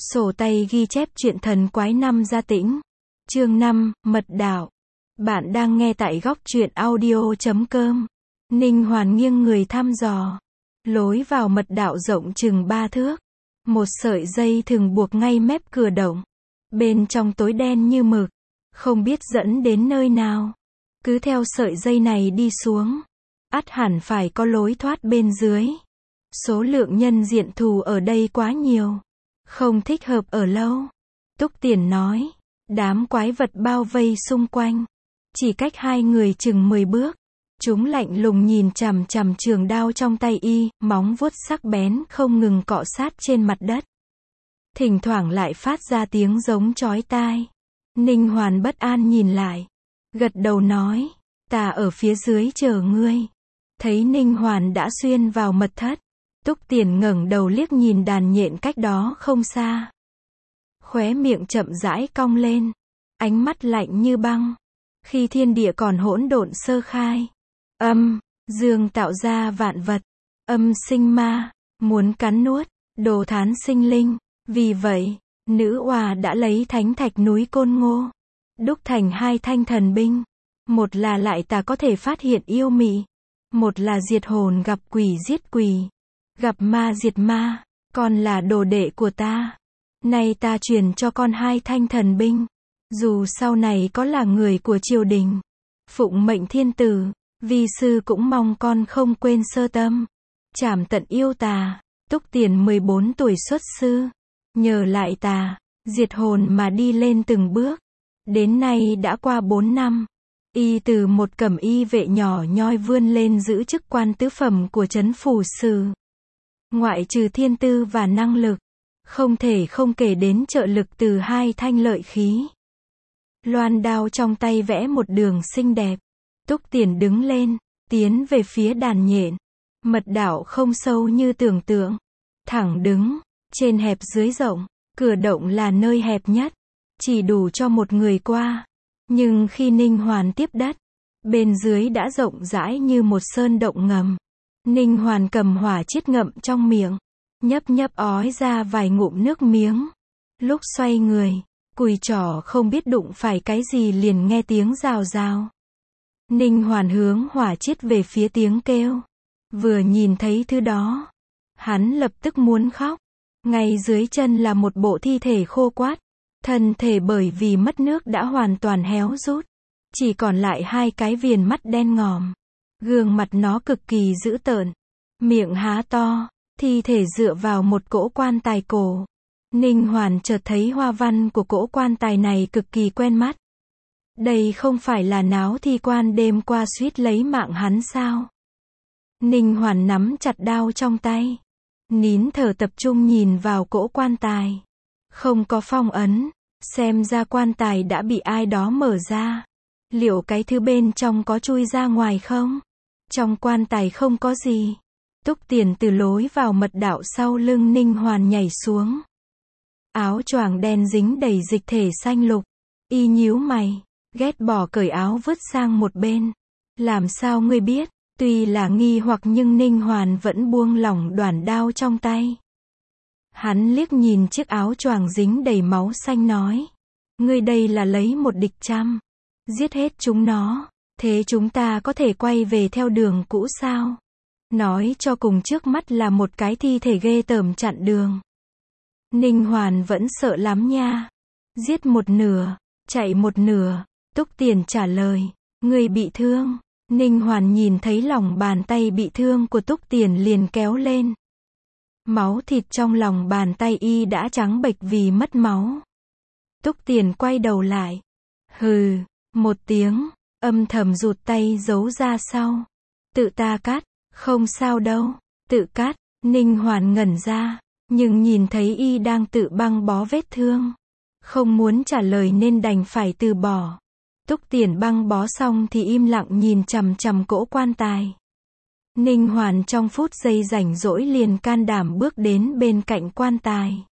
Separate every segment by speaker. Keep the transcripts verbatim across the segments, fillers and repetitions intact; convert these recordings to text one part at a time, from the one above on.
Speaker 1: Sổ tay ghi chép truyện thần quái năm gia tĩnh. Chương năm, Mật đạo. Bạn đang nghe tại góc truyện audio chấm com. Ninh Hoàn nghiêng người thăm dò. Lối vào mật đạo rộng chừng ba thước. Một sợi dây thường buộc ngay mép cửa động. Bên trong tối đen như mực. Không biết dẫn đến nơi nào. Cứ theo sợi dây này đi xuống. Ắt hẳn phải có lối thoát bên dưới. Số lượng nhân diện thù ở đây quá nhiều. Không thích hợp ở lâu. Túc Tiền nói. Đám quái vật bao vây xung quanh. Chỉ cách hai người chừng mười bước. Chúng lạnh lùng nhìn chằm chằm trường đao trong tay y, móng vuốt sắc bén không ngừng cọ sát trên mặt đất. Thỉnh thoảng lại phát ra tiếng giống chói tai. Ninh Hoàn bất an nhìn lại. Gật đầu nói. Ta ở phía dưới chờ ngươi. Thấy Ninh Hoàn đã xuyên vào mật thất. Túc Tiền ngẩng đầu liếc nhìn đàn nhện cách đó không xa. Khóe miệng chậm rãi cong lên. Ánh mắt lạnh như băng. Khi thiên địa còn hỗn độn sơ khai. Âm, dương tạo ra vạn vật. Âm sinh ma, muốn cắn nuốt, đồ thán sinh linh. Vì vậy, nữ oà đã lấy thánh thạch núi Côn Ngô. Đúc thành hai thanh thần binh. Một là lại tà có thể phát hiện yêu mị. Một là diệt hồn gặp quỷ giết quỷ. Gặp ma diệt ma, con là đồ đệ của ta. Nay ta truyền cho con hai thanh thần binh. Dù sau này có là người của triều đình, phụng mệnh thiên tử, vi sư cũng mong con không quên sơ tâm. Trảm tận yêu tà. Túc Tiền mười bốn tuổi xuất sư. Nhờ lại tà, diệt hồn mà đi lên từng bước. Đến nay đã qua bốn năm. Y từ một cẩm y vệ nhỏ nhoi vươn lên giữ chức quan tứ phẩm của trấn phủ sử. Ngoại trừ thiên tư và năng lực, không thể không kể đến trợ lực từ hai thanh lợi khí. Loan đao trong tay vẽ một đường xinh đẹp. Túc Tiền đứng lên, tiến về phía đàn nhện. Mật đạo không sâu như tưởng tượng. Thẳng đứng, trên hẹp dưới rộng. Cửa động là nơi hẹp nhất, chỉ đủ cho một người qua. Nhưng khi Ninh Hoàn tiếp đất, bên dưới đã rộng rãi như một sơn động ngầm. Ninh Hoàn cầm hỏa chiết ngậm trong miệng, nhấp nhấp ói ra vài ngụm nước miếng. Lúc xoay người, cùi trỏ không biết đụng phải cái gì liền nghe tiếng rào rào. Ninh Hoàn hướng hỏa chiết về phía tiếng kêu. Vừa nhìn thấy thứ đó, hắn lập tức muốn khóc. Ngay dưới chân là một bộ thi thể khô quắt. Thân thể bởi vì mất nước đã hoàn toàn héo rút. Chỉ còn lại hai cái viền mắt đen ngòm. Gương mặt nó cực kỳ dữ tợn. Miệng há to, thi thể dựa vào một cỗ quan tài cổ. Ninh Hoàn chợt thấy hoa văn của cỗ quan tài này cực kỳ quen mắt. Đây không phải là náo thi quan đêm qua suýt lấy mạng hắn sao? Ninh Hoàn nắm chặt đao trong tay. Nín thở tập trung nhìn vào cỗ quan tài. Không có phong ấn. Xem ra quan tài đã bị ai đó mở ra. Liệu cái thứ bên trong có chui ra ngoài không? Trong quan tài không có gì. Túc Tiền từ lối vào mật đạo sau lưng Ninh Hoàn nhảy xuống. Áo choàng đen dính đầy dịch thể xanh lục. Y nhíu mày, ghét bỏ cởi áo vứt sang một bên. Làm sao ngươi biết? Tuy là nghi hoặc nhưng Ninh Hoàn vẫn buông lỏng đoản đao trong tay. Hắn liếc nhìn chiếc áo choàng dính đầy máu xanh nói. Ngươi đây là lấy một địch trăm. Giết hết chúng nó. Thế chúng ta có thể quay về theo đường cũ sao? Nói cho cùng trước mắt là một cái thi thể ghê tởm chặn đường. Ninh Hoàn vẫn sợ lắm nha. Giết một nửa, chạy một nửa. Túc Tiền trả lời. Ngươi bị thương. Ninh Hoàn nhìn thấy lòng bàn tay bị thương của Túc Tiền liền kéo lên. Máu thịt trong lòng bàn tay y đã trắng bệch vì mất máu. Túc Tiền quay đầu lại. Hừ, một tiếng, âm thầm rụt tay giấu ra sau. Tự ta cắt, không sao đâu, tự cắt. Ninh Hoàn ngẩn ra, nhưng nhìn thấy y đang tự băng bó vết thương. Không muốn trả lời nên đành phải từ bỏ. Túc Tiền băng bó xong thì im lặng nhìn chằm chằm cỗ quan tài. Ninh Hoàn trong phút giây rảnh rỗi liền can đảm bước đến bên cạnh quan tài.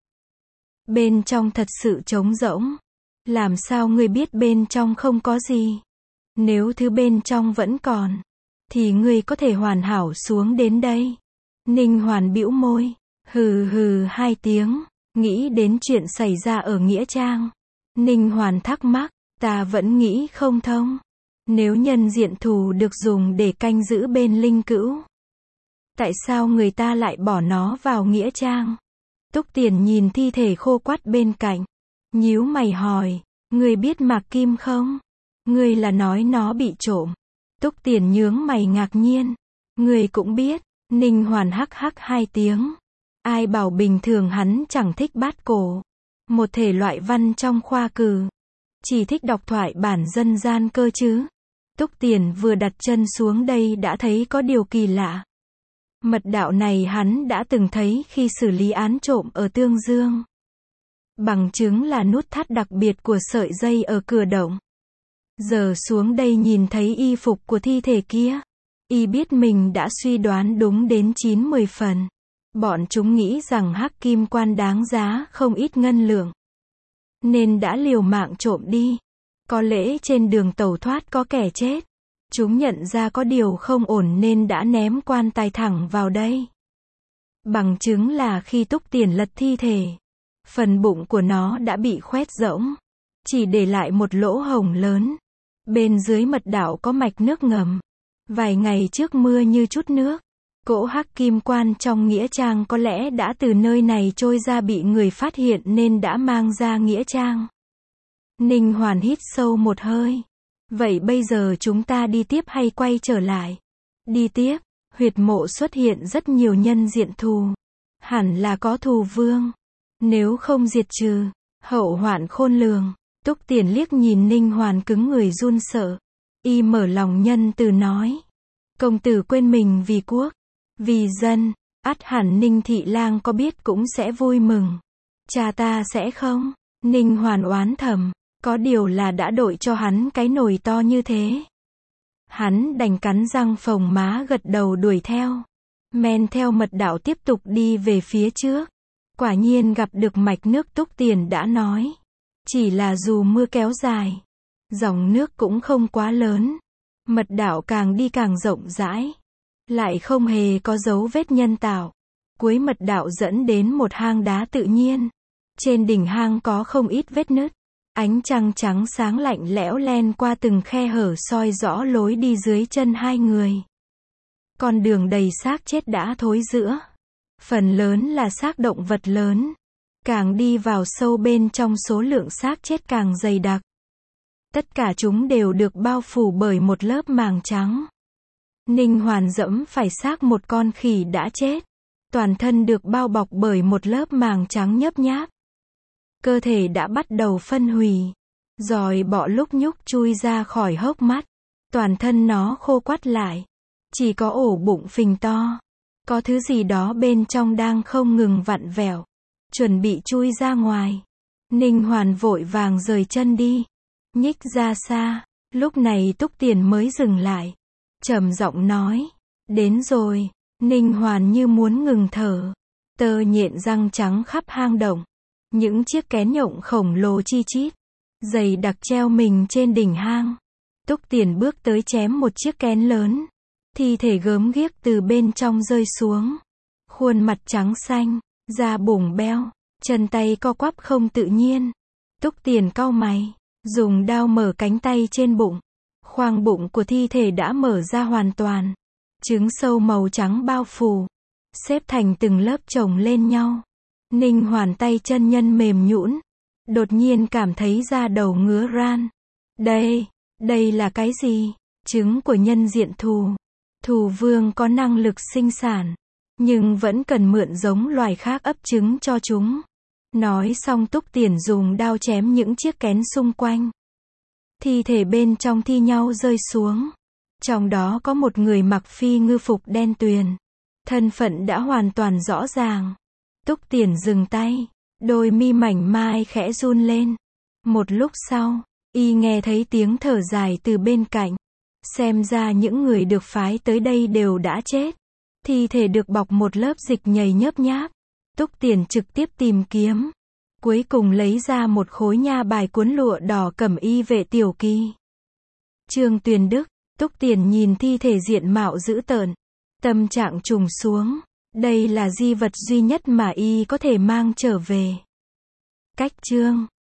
Speaker 1: Bên trong thật sự trống rỗng. Làm sao ngươi biết bên trong không có gì? Nếu thứ bên trong vẫn còn, thì ngươi có thể hoàn hảo xuống đến đây. Ninh Hoàn bĩu môi, hừ hừ hai tiếng, Nghĩ đến chuyện xảy ra ở Nghĩa Trang, Ninh Hoàn thắc mắc, ta vẫn nghĩ không thông. Nếu nhân diện thù được dùng để canh giữ bên linh cữu, tại sao người ta lại bỏ nó vào Nghĩa Trang? Túc Tiền nhìn thi thể khô quắt bên cạnh, nhíu mày hỏi, ngươi biết Mạc Kim không? Ngươi là nói nó bị trộm. Túc Tiền nhướng mày ngạc nhiên, ngươi cũng biết. Ninh Hoàn hắc hắc hai tiếng. Ai bảo bình thường hắn chẳng thích bát cổ, một thể loại văn trong khoa cử, chỉ thích đọc thoại bản dân gian cơ chứ. Túc Tiền vừa đặt chân xuống đây đã thấy có điều kỳ lạ. Mật đạo này hắn đã từng thấy khi xử lý án trộm ở Tương Dương. Bằng chứng là nút thắt đặc biệt của sợi dây ở cửa động. Giờ xuống đây nhìn thấy y phục của thi thể kia, y biết mình đã suy đoán đúng đến chín mười phần. Bọn chúng nghĩ rằng Hắc Kim Quan đáng giá không ít ngân lượng, nên đã liều mạng trộm đi. Có lẽ trên đường tẩu thoát có kẻ chết. Chúng nhận ra có điều không ổn nên đã ném quan tài thẳng vào đây. Bằng chứng là khi Túc Tiền lật thi thể, phần bụng của nó đã bị khoét rỗng, chỉ để lại một lỗ hổng lớn. Bên dưới mật đạo có mạch nước ngầm. Vài ngày trước mưa như chút nước. Cỗ Hắc Kim Quan trong Nghĩa Trang có lẽ đã từ nơi này trôi ra, bị người phát hiện nên đã mang ra Nghĩa Trang. Ninh Hoàn hít sâu một hơi. Vậy bây giờ chúng ta đi tiếp hay quay trở lại? Đi tiếp. Huyệt mộ xuất hiện rất nhiều nhân diện thù. Hẳn là có thù vương. Nếu không diệt trừ, hậu hoạn khôn lường. Túc Tiền liếc nhìn Ninh Hoàn cứng người run sợ. Y mở lòng nhân từ nói. Công tử quên mình vì quốc, vì dân, ắt hẳn Ninh Thị Lang có biết cũng sẽ vui mừng. Cha ta sẽ không? Ninh Hoàn oán thầm. Có điều là đã đội cho hắn cái nồi to như thế. Hắn đành cắn răng phồng má gật đầu đuổi theo. Men theo mật đạo tiếp tục đi về phía trước. Quả nhiên gặp được mạch nước Túc Tiền đã nói. Chỉ là dù mưa kéo dài, dòng nước cũng không quá lớn. Mật đạo càng đi càng rộng rãi. Lại không hề có dấu vết nhân tạo. Cuối mật đạo dẫn đến một hang đá tự nhiên. Trên đỉnh hang có không ít vết nứt. Ánh trăng trắng sáng lạnh lẽo len qua từng khe hở soi rõ lối đi dưới chân hai người. Con đường đầy xác chết đã thối rữa. Phần lớn là xác động vật lớn. Càng đi vào sâu bên trong số lượng xác chết càng dày đặc. Tất cả chúng đều được bao phủ bởi một lớp màng trắng. Ninh Hoàn dẫm phải xác một con khỉ đã chết. Toàn thân được bao bọc bởi một lớp màng trắng nhấp nháp. Cơ thể đã bắt đầu phân hủy. Giòi bọ lúc nhúc chui ra khỏi hốc mắt. Toàn thân nó khô quắt lại. Chỉ có ổ bụng phình to. Có thứ gì đó bên trong đang không ngừng vặn vẹo. Chuẩn bị chui ra ngoài. Ninh Hoàn vội vàng rời chân đi. Nhích ra xa. Lúc này Túc Tiền mới dừng lại. Trầm giọng nói. Đến rồi. Ninh Hoàn như muốn ngừng thở. Tơ nhện răng trắng khắp hang động. Những chiếc kén nhộng khổng lồ chi chít, dày đặc treo mình trên đỉnh hang. Túc Tiền bước tới chém một chiếc kén lớn. Thi thể gớm ghiếc từ bên trong rơi xuống. Khuôn mặt trắng xanh, da bủng beo, chân tay co quắp không tự nhiên. Túc Tiền cau mày, dùng đao mở cánh tay trên bụng. Khoang bụng của thi thể đã mở ra hoàn toàn. Trứng sâu màu trắng bao phủ, xếp thành từng lớp chồng lên nhau. Ninh Hoàn tay chân nhân mềm nhũn, đột nhiên cảm thấy da đầu ngứa ran. Đây, đây là cái gì? Trứng của nhân diện thù. Thù vương có năng lực sinh sản, nhưng vẫn cần mượn giống loài khác ấp trứng cho chúng. Nói xong Túc Tiền dùng đao chém những chiếc kén xung quanh. Thi thể bên trong thi nhau rơi xuống. Trong đó có một người mặc phi ngư phục đen tuyền. Thân phận đã hoàn toàn rõ ràng. Túc Tiền dừng tay. Đôi mi mảnh mai khẽ run lên. Một lúc sau, y nghe thấy tiếng thở dài từ bên cạnh. Xem ra những người được phái tới đây đều đã chết. Thi thể được bọc một lớp dịch nhầy nhớp nháp. Túc Tiền trực tiếp tìm kiếm. Cuối cùng lấy ra một khối nha bài cuốn lụa đỏ cẩm y vệ tiểu kỳ. Trương Tuyền Đức. Túc Tiền nhìn thi thể diện mạo dữ tợn. Tâm trạng trùng xuống. Đây là di vật duy nhất mà y có thể mang trở về. Cách chương